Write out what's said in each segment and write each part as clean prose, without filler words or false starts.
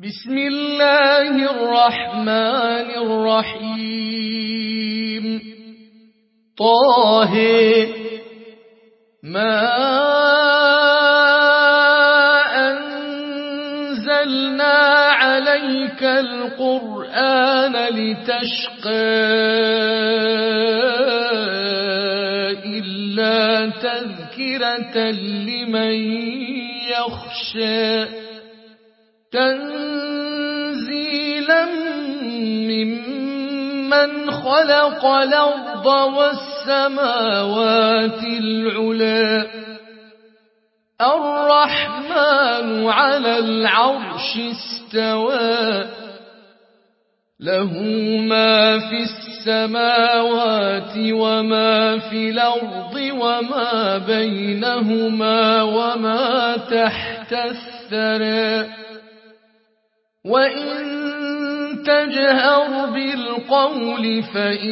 بسم الله الرحمن الرحيم طه ما أنزلنا عليك القرآن لتشقى إلا تذكرة لمن يخشى تنزيلا ممن خلق الأرض والسماوات العلى الرحمن على العرش استوى له ما في السماوات وما في الأرض وما بينهما وما تحت الثرى وإن تجهر بالقول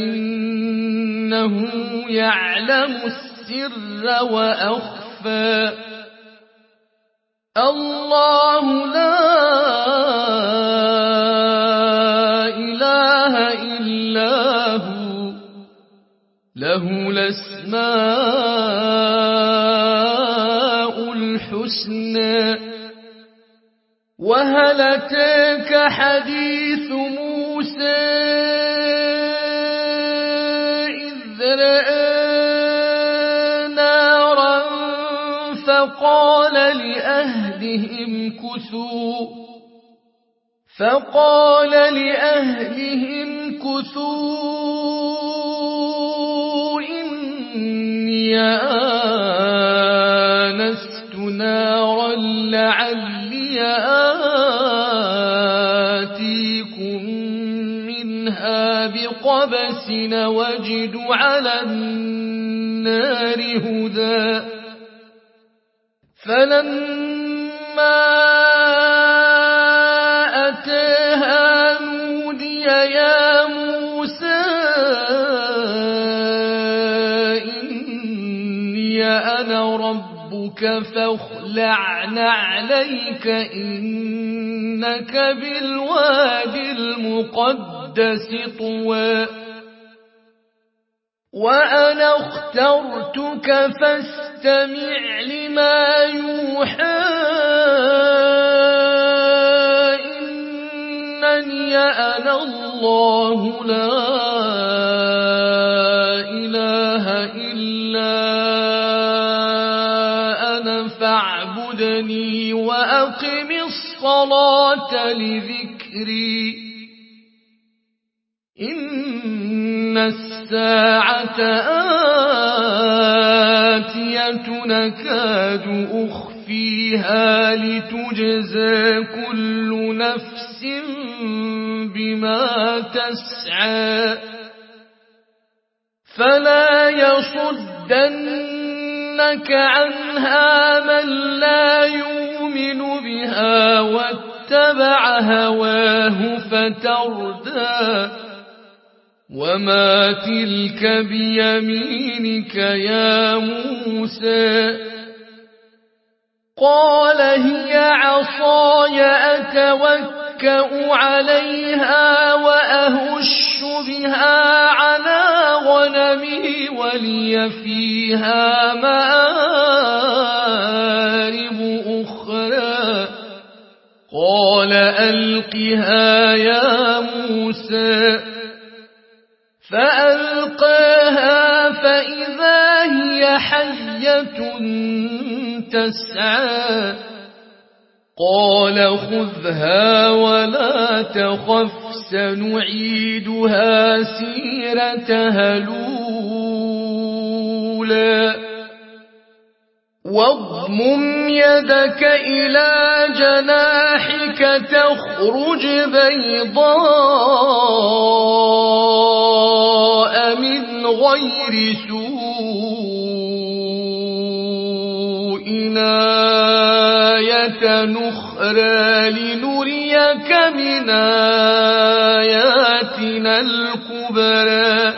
فإنه يعلم السر وأخفى الله لا إله إلا هو له الأسماء الحسنى وهل أتاك حديث موسى إذ رأى نارا فقال لأهلهم كثوا إني آنست نارا لعلي آتيكم منها بقبس وجد على النار هدى فلما أتاها نودي يا موسى إني أنا ربك فاخلع نعليك إنك بالواد المقدس طوى وأنا اخترتك فاستمع لما يوحى إنني أنا الله لا إله إلا أنا فاعبدني وأقم الصلاة لذكري إن الساعة آتية نكاد أخفيها لتجزى كل نفس بما تسعى فلا يصدنك عنها من لا يؤمن بها واتبع هواه فتردى وما تلك بيمينك يا موسى قال هي عصاي أتوكأ عليها وأهش بها على غنمي ولي فيها مآرب أخرى قال ألقها يا موسى فألقاها فإذا هي حية تسعى قال خذها ولا تخف سنعيدها سيرتها الأولى واضمم يدك إلى جناحك تخرج بيضاء من غير سوء آية نخرى لنريك من آياتنا الكبرى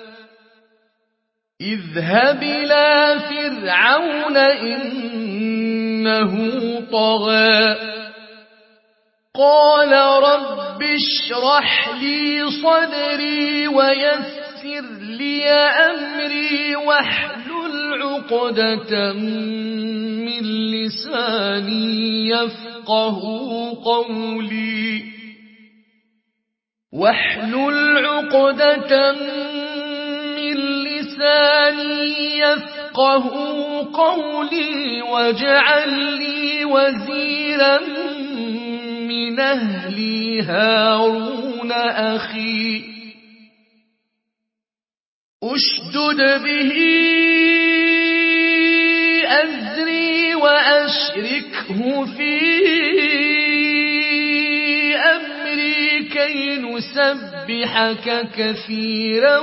اذهب إلى فرعون إنه طغى قال رب اشرح لي صدري ويسر لي أمري واحلل عقدة من لساني يفقه قولي واجعل لي وزيرا من أهلي هارون أخي أشدد به أزري وأشركه في أمري كي نسبحك كثيرا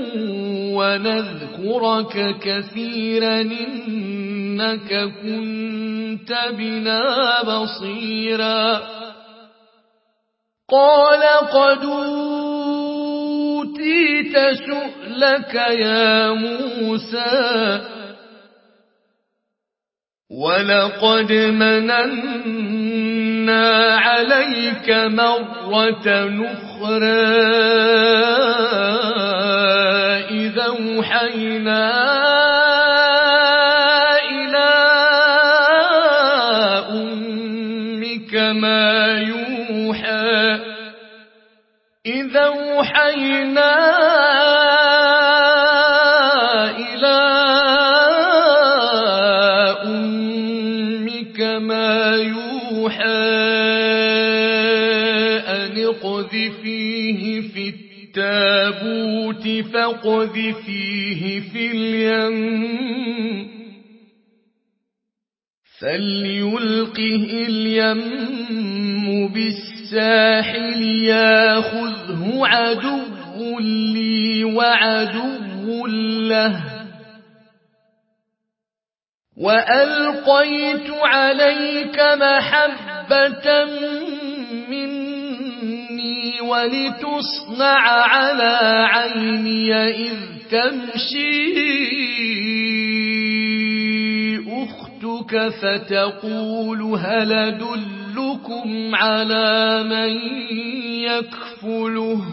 ونذكرك كثيرا إنك كنت بنا بصيرا قال قد أوتيت سؤلك يا موسى ولقد مننا عليك مرة أخرى إذا أوحينا إلى أمك ما يوحى أن اقذفيه في التابوت فاقذفيه في اليم فليلقه اليم بالساحل ياخذه عدو لي وعدو له وألقيت عليك محبة مني ولتصنع على عيني إذ تمشي أختك فتقول هل أدلكم على من يكفله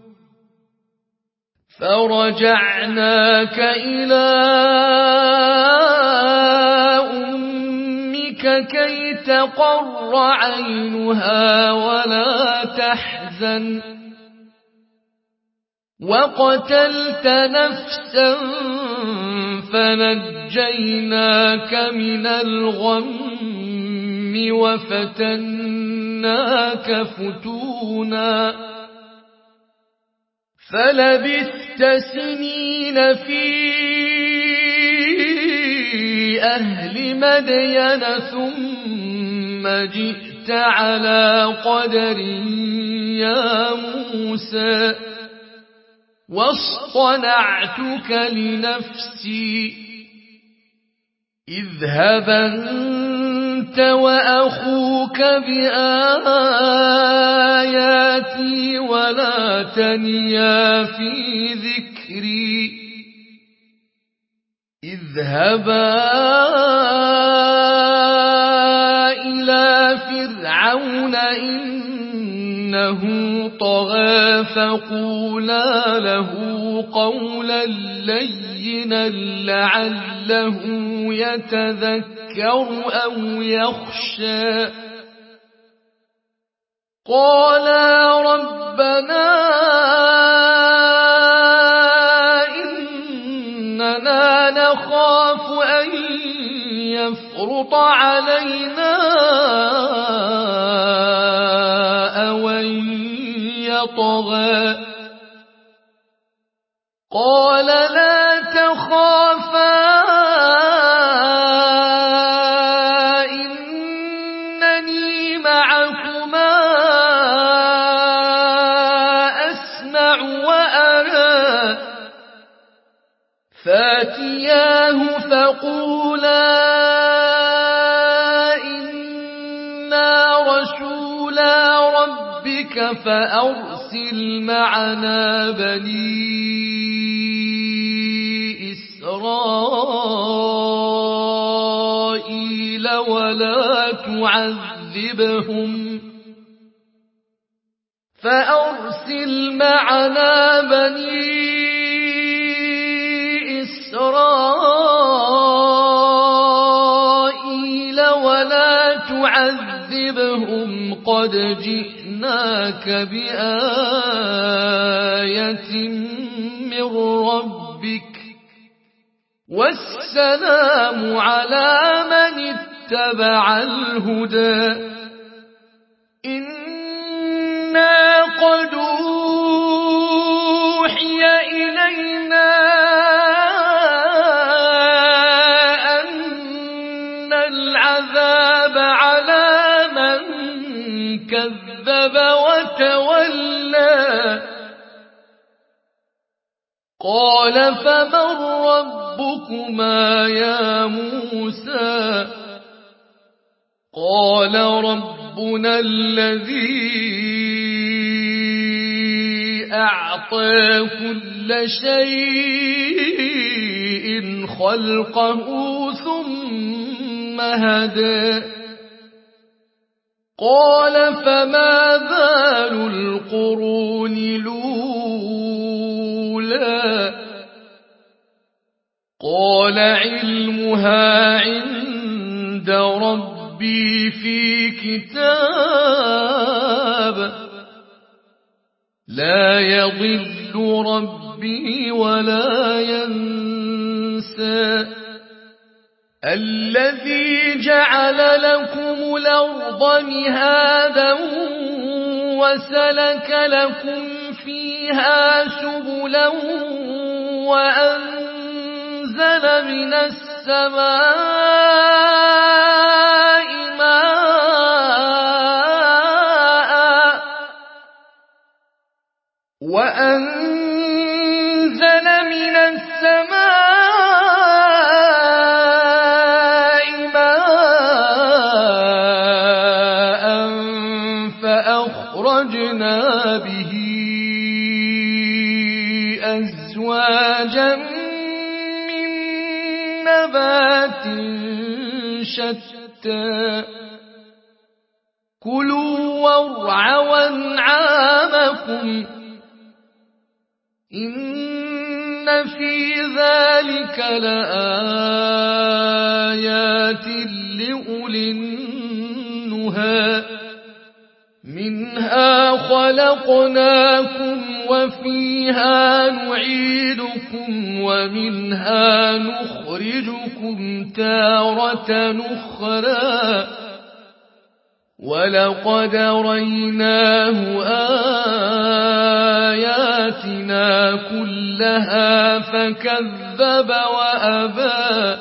فرجعناك إلى أمك كي تقر عينها ولا تحزن وقتلت نفسا فنجيناك من الغم وفتناك فتونا فلبثت سنين في أهل مدين ثم جئت على قدر يا موسى واصطنعتك لنفسي اذهب أنت وأخوك بآياتي ولا تنيا في ذكري اذهبا إلى فرعون إنه طغى فقولا له قولا لينا لعله يتذكر أو يخشى قالا ربنا إننا نخاف أن يفرط علينا أو أن يطغى قال لا تخافا إنني معكما أسمع وأرى فاتياه فقولا إنا رسولا ربك فأرسل معنا بني إسرائيل ولا تعذبهم فأرسل معنا بني إسرائيل ولا تعذبهم قد جئناك بآية من ربك والسلام على من اتبع الهدى إنا قد أوحي إلينا أن العذاب على من كذب وتولى قال فمن ربكما يا موسى قال ربنا الذي أعطى كل شيء خلقه ثم هدى قال فما بال القرون الأولى قال علمها عند ربي في كتاب لا يضل ربي ولا ينسى الذي جعل لكم الأرض مهادا وسلك لكم فيها سبلا وأنزل من السماء ماء فأخرجنا به أزواجا من نبات شتى كلوا وارعوا أنعامكم إن في ذلك لآيات لأولي النهى منها خلقناكم وفيها نعيدكم ومنها نخرجكم تارة أخرى ولقد ريناه آياتنا كلها فكذب وأبى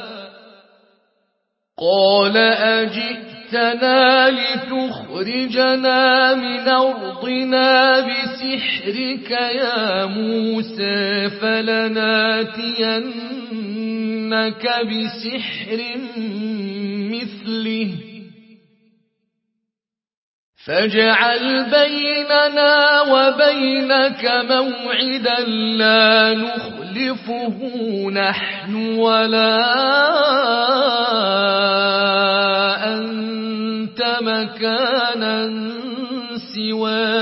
قال أجئتنا لتخرجنا من أرضنا بسحرك يا موسى فلناتينك بسحر مثله فاجعل بيننا وبينك موعدا لا نخلفه نحن ولا أنت مكانا سوى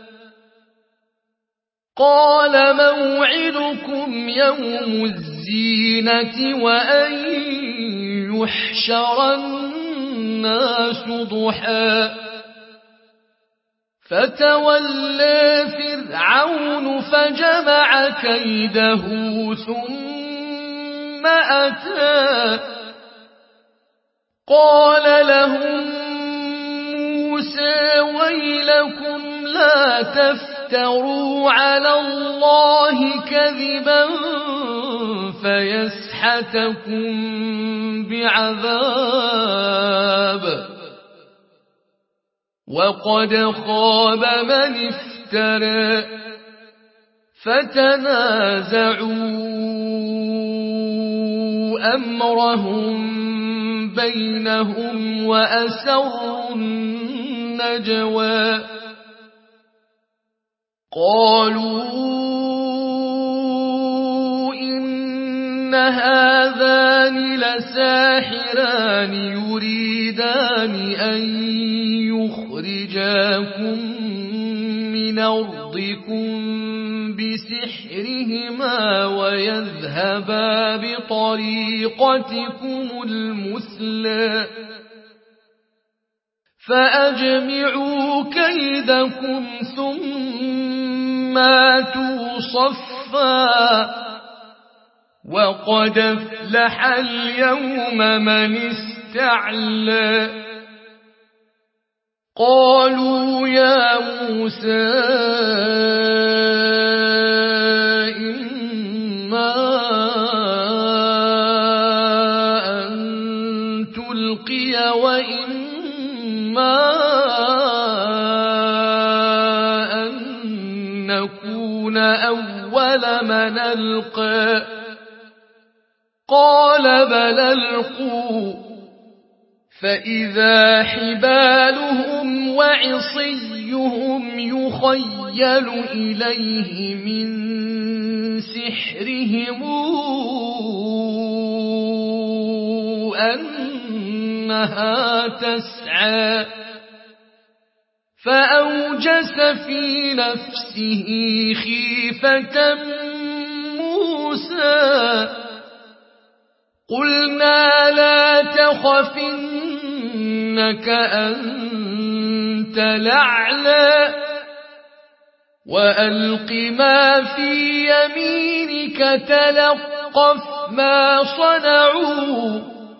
قال موعدكم يوم الزينة وأن يحشر الناس ضحى فتولى فرعون فجمع كيده ثم أتى قال لهم موسى ويلكم لا تفتروا على الله كذبا فيسحتكم بعذاب وقد خاب من افترى فتنازعوا أمرهم بينهم وأسروا النجوى قالوا إن هذان لساحران يريدان أن يخرجاكم من من أرضكم بسحرهما ويذهبا بطريقتكم المثلى فأجمعوا كيدكم ثم أتوا صفا وقد أفلح اليوم من استعلى قالوا يا موسى إما أن تلقي وإما أن نكون أول من ألقى قال بل ألقوا فإذا حبالهم وعصيهم يخيل إليه من سحرهم أنها تسعى فأوجس في نفسه خيفة موسى قلنا لا تخف إنك أنت الأعلى وألق ما في يمينك تلقف ما صنعوا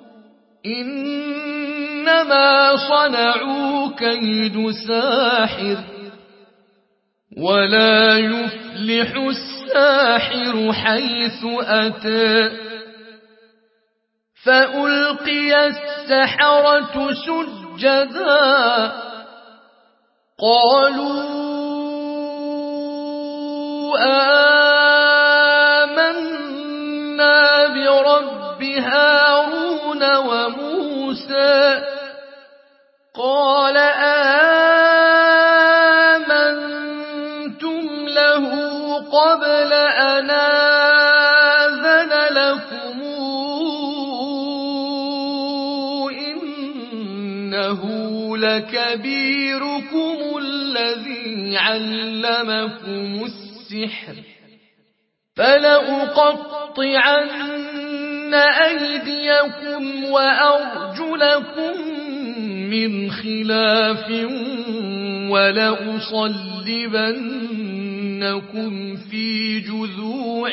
إنما صنعوا كيد ساحر ولا يفلح الساحر حيث أتى فألقي السحرة سجدا قالوا آمنا برب هارون وموسى قال آمنتم له قبل أن آذن لكم إنه لكبيركم الذي علمكم السحر فلأقطعن أيديكم وأرجلكم من خلاف ولأصلبنكم في جذوع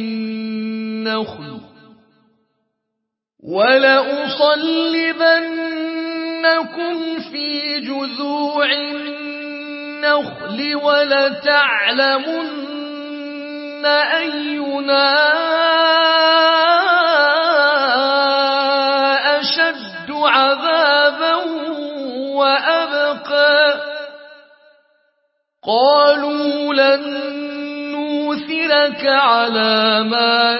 النخل ولتعلمن أينا أشد عذابا وأبقى قالوا لن نؤثرك على ما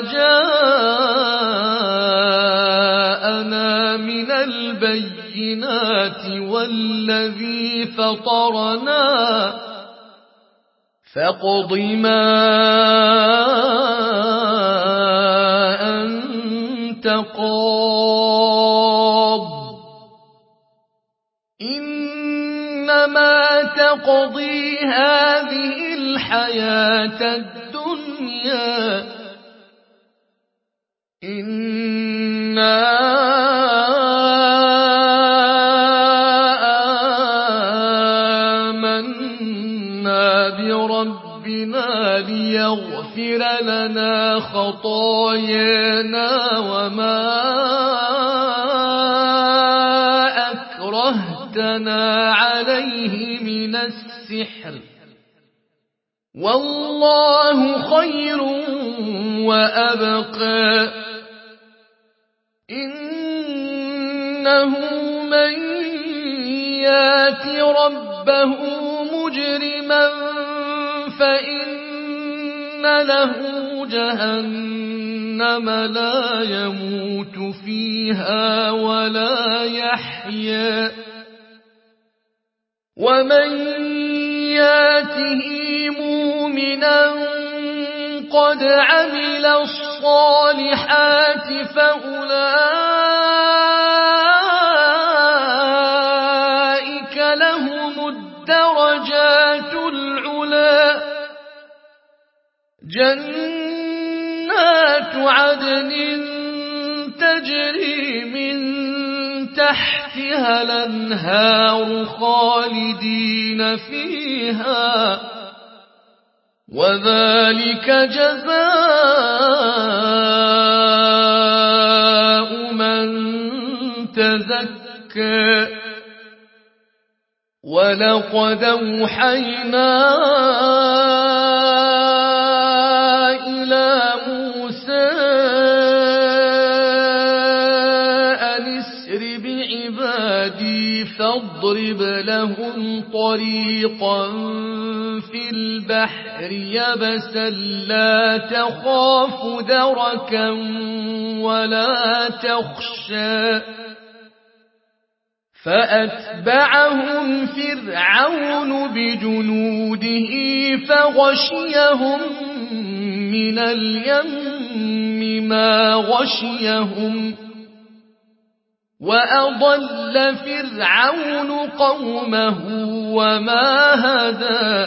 جاءنا من البينات والذي فطرنا فاقض ما أنت قاض إنما تقضي هذه الحياة الدنيا إنا آمنا بربنا ليغفر لنا خطايانا وما أكرهتنا عليه من السحر والله خير وأبقى إنه من يات ربه مجرما فإن له جهنم لا يموت فيها ولا يحيا ومن ياته مؤمنا قد عمل الصالحات فأولئك لهم الدرجات العلى جنات عدن تجري من تحتها الأنهار خالدين فيها وذلك جزاء من تزكى ولقد أوحينا إلى موسى أن اسر بعبادي فاضرب لهم طريقا في البحر يبسا لا تخاف دركا ولا تخشى فأتبعهم فرعون بجنوده فغشيهم من اليم ما غشيهم وأضل فرعون قومه وما هدى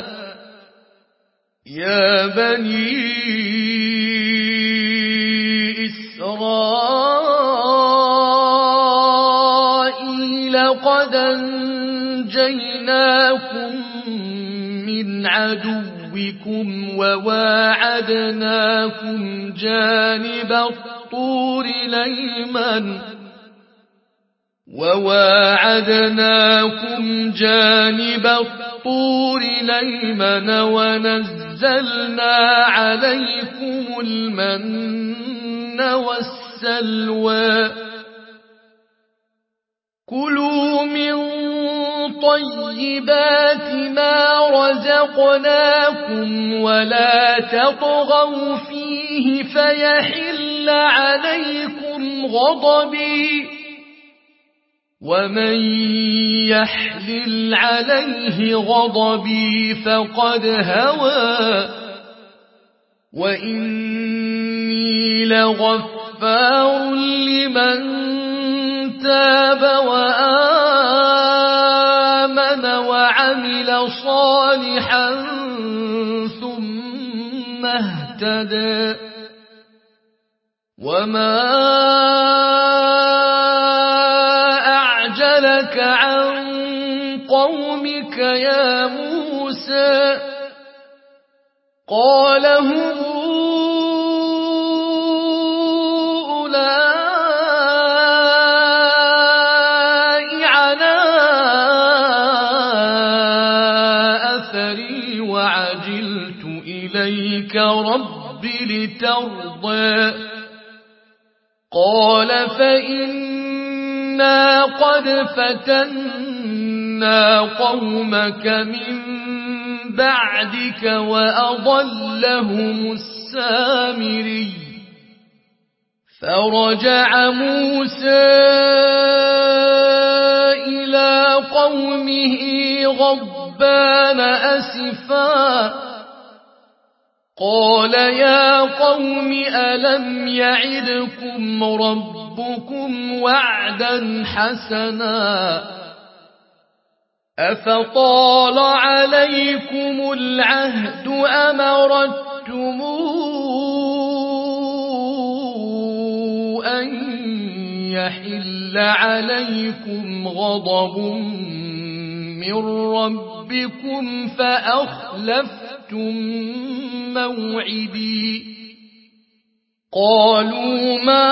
يا بني إسرائيل قد أنجيناكم من عدوكم وواعدناكم جانب الطور الأيمن ونزلنا عليكم المن والسلوى كلوا من طيبات ما رزقناكم ولا تطغوا فيه فيحل عليكم غضبي ومن يحلل عليه غضبي فقد هوى وإني لغفار لمن تاب وآمن وعمل صالحا ثم اهتدى وما أعجلك عن قومك يا موسى قال هم أولئك على أثري وعجلت إليك رب لترضى قال فإنا قد فتنا قومك من بعدك وأضلهم السامري فرجع موسى إلى قومه غضبان أسفا قال يا قوم ألم يعدكم ربكم وعدا حسنا أفطال عليكم العهد أم أردتم أن يحل عليكم غضب من ربكم فأخلفتم موعدي قالوا ما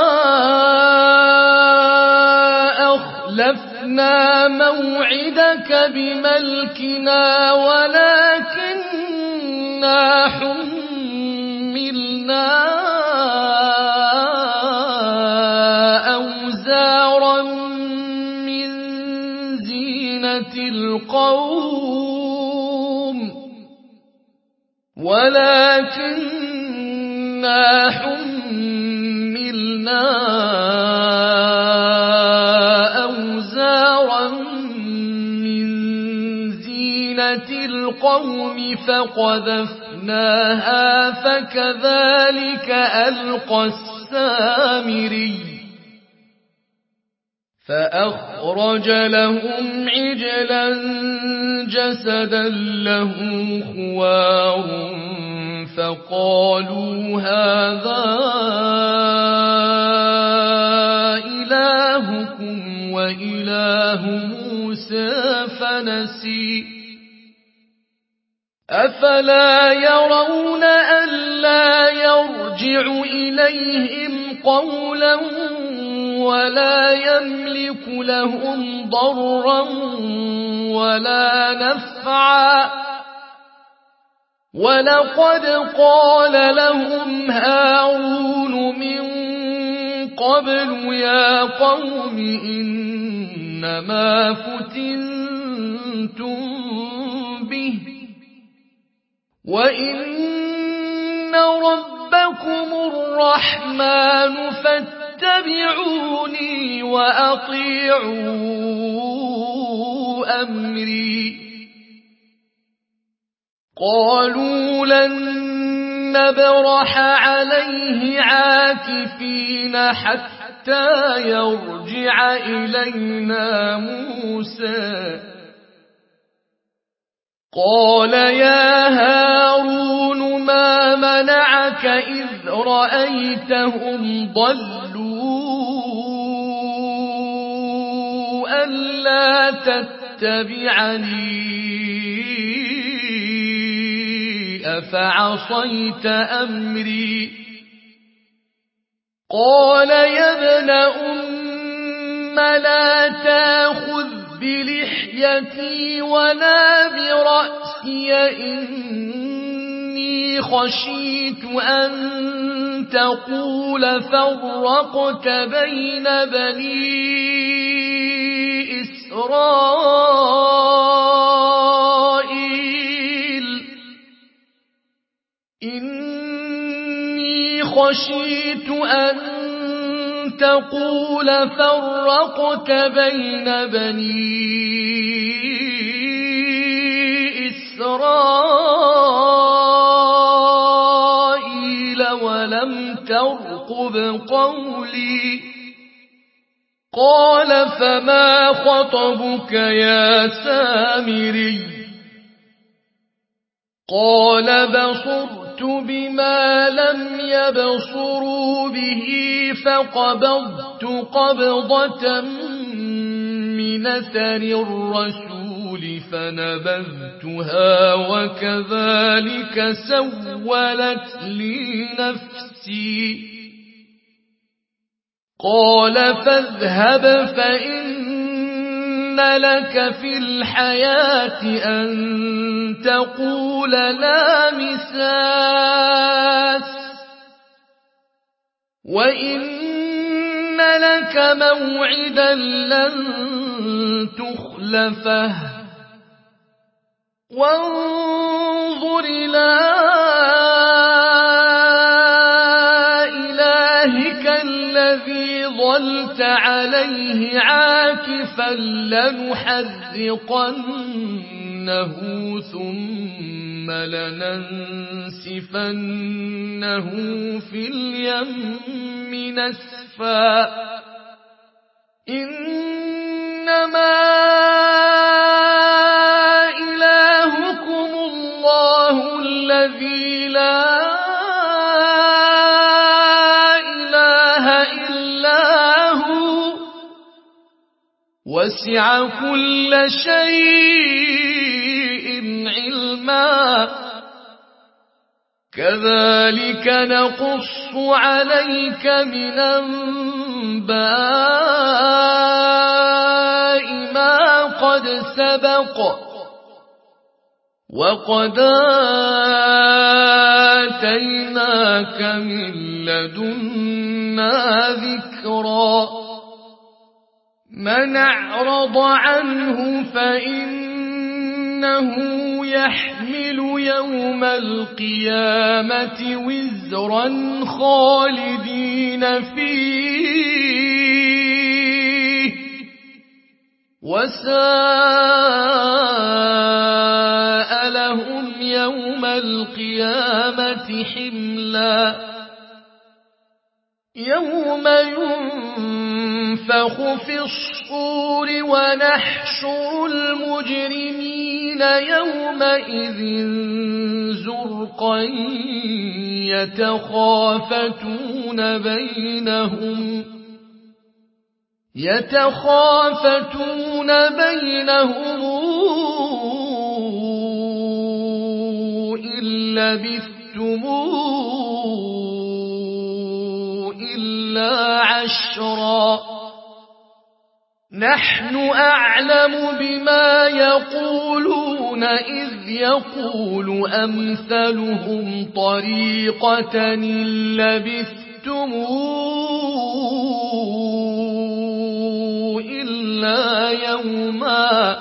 أخلفنا موعدك بملكنا ولكننا حملنا أوزارا من زينة القوم فقذفناها فكذلك ألقى السامري فأخرج لهم عجلا جسدا له خوار فقالوا هذا إلهكم وإله موسى فنسي أفلا يرون ألا يرجع إليهم قولا ولا يملك لهم ضرا ولا نفعا ولقد قال لهم هارون من قبل يا قوم إنما فتنتم به وإن ربكم الرحمن فاتبعوني وأطيعوا أمري قالوا لن نبرح عليه عاكفين حتى يرجع إلينا موسى قال يا هارون ما منعك إذ رأيتهم ضلوا ألا تتبعني أفعصيت أمري قال يا ابن أم لا تأخذ بلحيتي ولا برأسي إني خشيت أن تقول فرقت بين بني إسرائيل إني خشيت أن تقول فرقت بين بني إسرائيل ولم ترقب قولي قال فما خطبك يا سامري قال بصرت بما لم يبصروا به فقبضت قبضة من أثر الرسول فنبذتها وكذلك سولت لي نفسي قال فاذهب فإن لك في الحياة أن تقول لا مساس وإن لك موعدا لن تخلفه وانظر إلى إلهك الذي ظلت عليه عاكفا لنحرقنه ثم لننسفنه في اليم نسفا إنما إلهكم الله الذي لا إله إلا هو وسع كل شيء علما كذلك نقص عليك من أنباء ما قد سبق وقد آتيناك من لدنا ذكرا من أعرض عنه فإنه يحمل يوم القيامة وزرا خالدين فيه وساء لهم يوم القيامة حملا يوم ينفخ في الصور الشحور ونحشر المجرمين يومئذ زرقا يتخافتون بينهم إن لبثتم إلا عشرا نحن أعلم بما يقولون إذ يقول أمثلهم طريقة إن لبثتم إلا يوما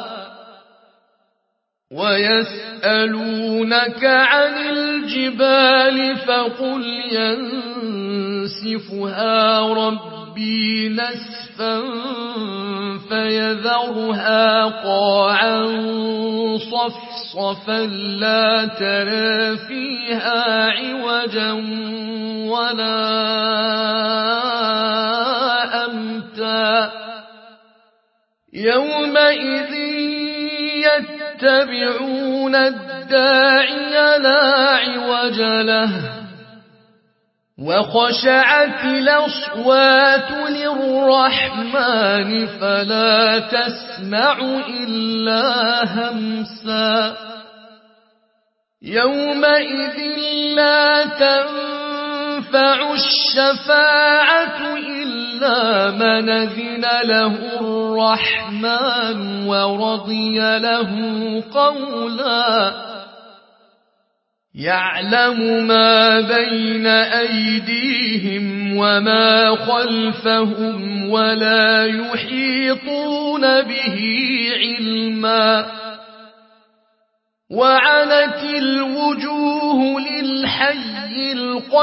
ويسألونك عن الجبال فقل ينسفها ربي نسفا فيذرها قاعا صفصفا لا ترى فيها عوجا ولا أمتا يومئذ يتبعون الداعي لا عوج له وخشعت الأصوات للرحمن فلا تسمع إلا همسا يومئذ لا تنفع الشفاعة إلا من أذن له الرحمن ورضي له قولا يعلم ما بين أيديهم وما خلفهم ولا يحيطون به علما وعنت الوجوه للحي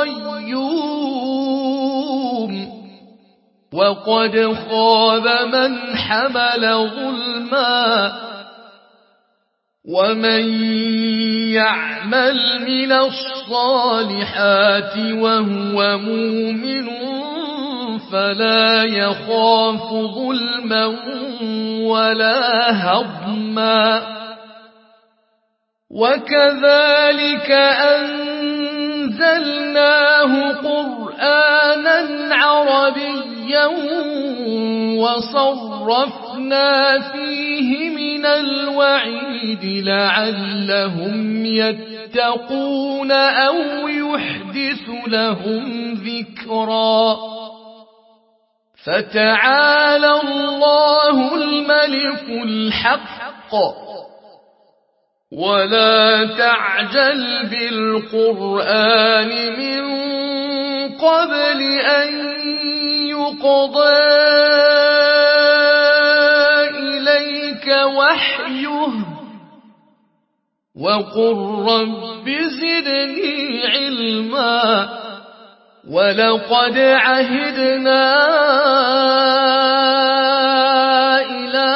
القيوم وقد خاب من حمل ظلما ومن يعمل من الصالحات وهو مؤمن فلا يخاف ظلما ولا هضما وكذلك أنزلناه قرآنا عربيا وصرفنا فيه من الوعيد لعلهم يتقون أو يحدث لهم ذكرا فتعالى الله الملك الحق ولا تعجل بالقرآن من قبل أن يقضى إليك وحيه وقل رب زدني علما ولقد عهدنا إلى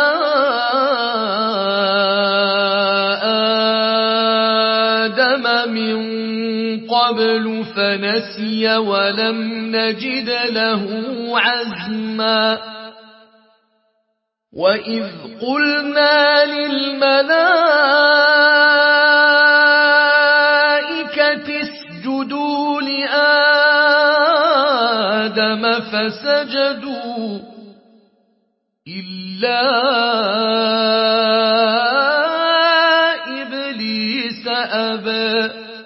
آدم من قبل فنسي ولم نجد له عزما وإذ قلنا للملائكة اسجدوا لآدم فسجدوا إلا إبليس أبى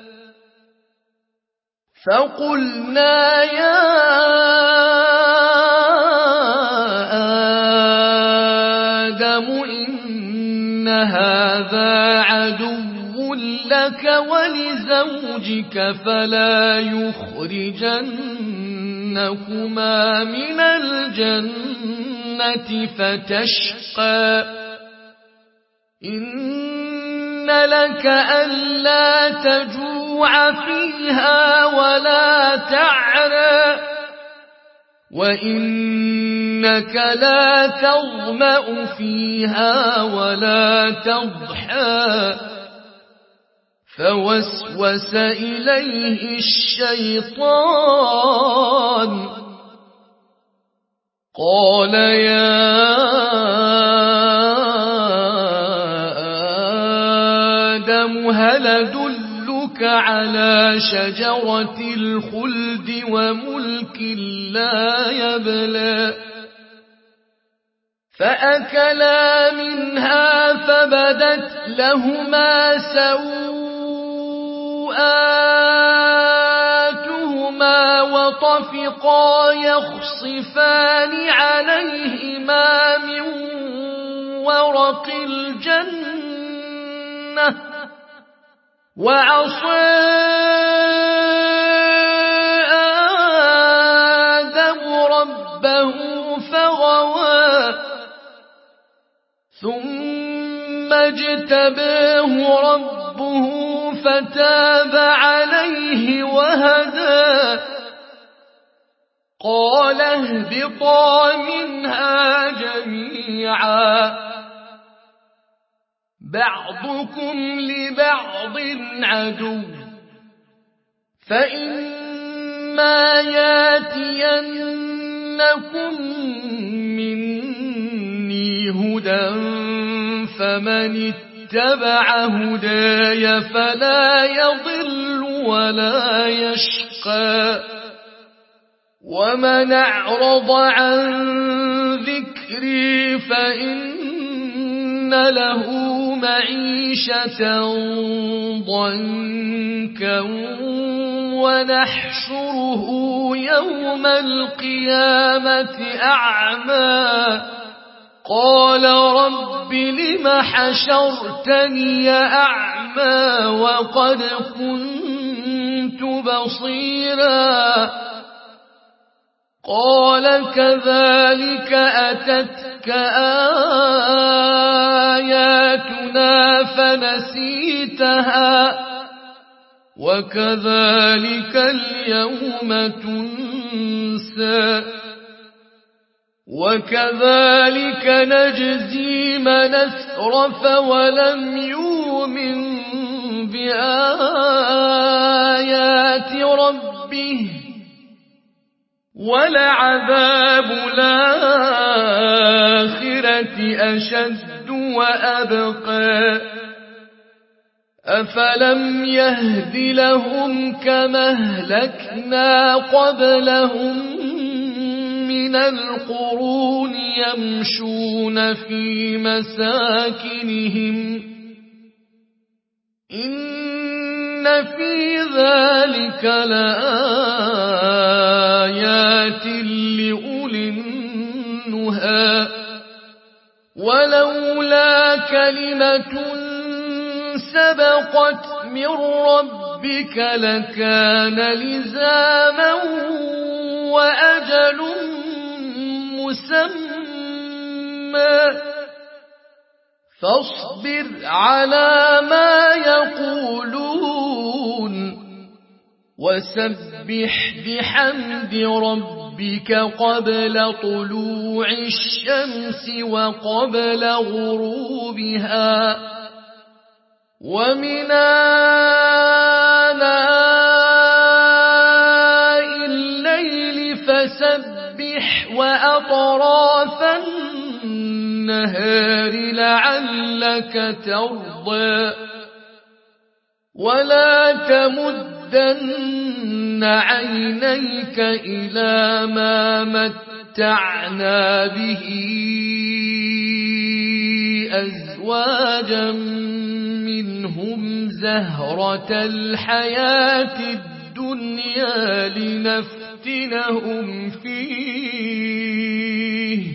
فقلنا يا آدم إن هذا عدو لك ولزوجك فلا يخرجنكما من الجنة فتشقى إن لك ألا تجوع فيها ولا تعرى وإنك لا تظمأ فيها ولا تضحى فوسوس إليه الشيطان قال يا أدلك على شجرة الخلد وملك لا يبلى فأكلا منها فبدت لهما سوآتهما وطفقا يخصفان عليهما من ورق الجنة وعصى آدم ربه فغوى ثم اجتباه ربه فتاب عليه وهدى قال اهبطا منها جميعا بعضكم لبعض عدو فإما ياتينكم مني هدى فمن اتبع هداي فلا يضل ولا يشقى ومن أعرض عن ذكري فإن له معيشة ضنكا ونحشره يوم القيامة أعمى قال رب لم حشرتني أعمى وقد كنت بصيرا قال كذلك أتتك آياتنا فنسيتها وكذلك اليوم تنسى وكذلك نجزي من أسرف ولم يؤمن بآيات ربه ولعذاب الآخرة أشد وأبقى أفلم يهد لهم كما أهلكنا قبلهم من القرون يمشون في مساكنهم إن في ذلك لآيات لأولي النهى ولولا كلمة سبقت من ربك لكان لزاما وأجل مسمى فاصبر على ما يقولون وسبح بحمد ربك قبل طلوع الشمس وقبل غروبها ومن آناء الليل فسبح وأطراف النهار لعلك ترضى ولا تمدن عينيك إلى ما متعنا به أزواجا منهم زهرة الحياة الدنيا لنفتنهم فيه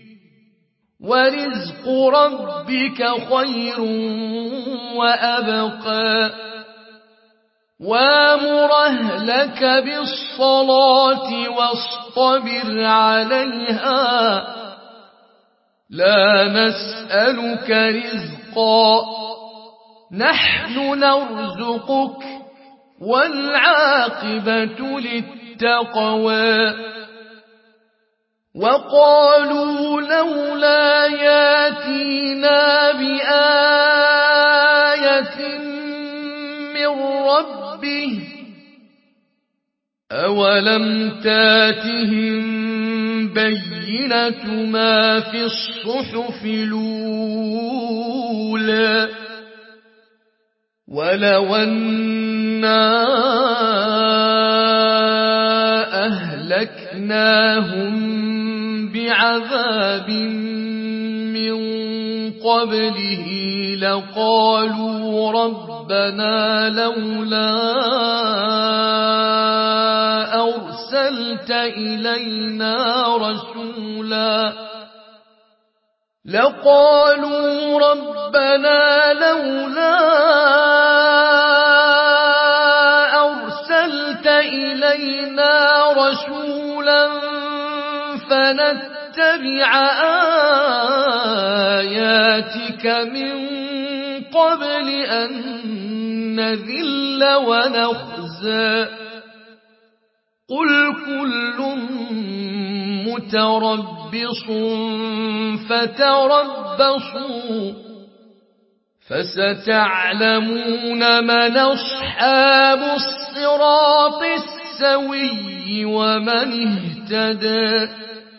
ورزق ربك خير وأبقى وامر أهلك بالصلاة واصطبر عليها لا نسألك رزقا نحن نرزقك والعاقبة للتقوى وقالوا لولا ياتينا بآية من ربه أولم تاتهم بينة ما في الصحف الأولى ولو أن أهلكناهم بعذاب من قبله لقالوا ربنا لولا أرسلت إلينا رسولا فنتبع آياتك من قبل أن نذل ونخزى قل كل متربص فتربصوا فستعلمون من أصحاب الصراط السوي ومن اهتدى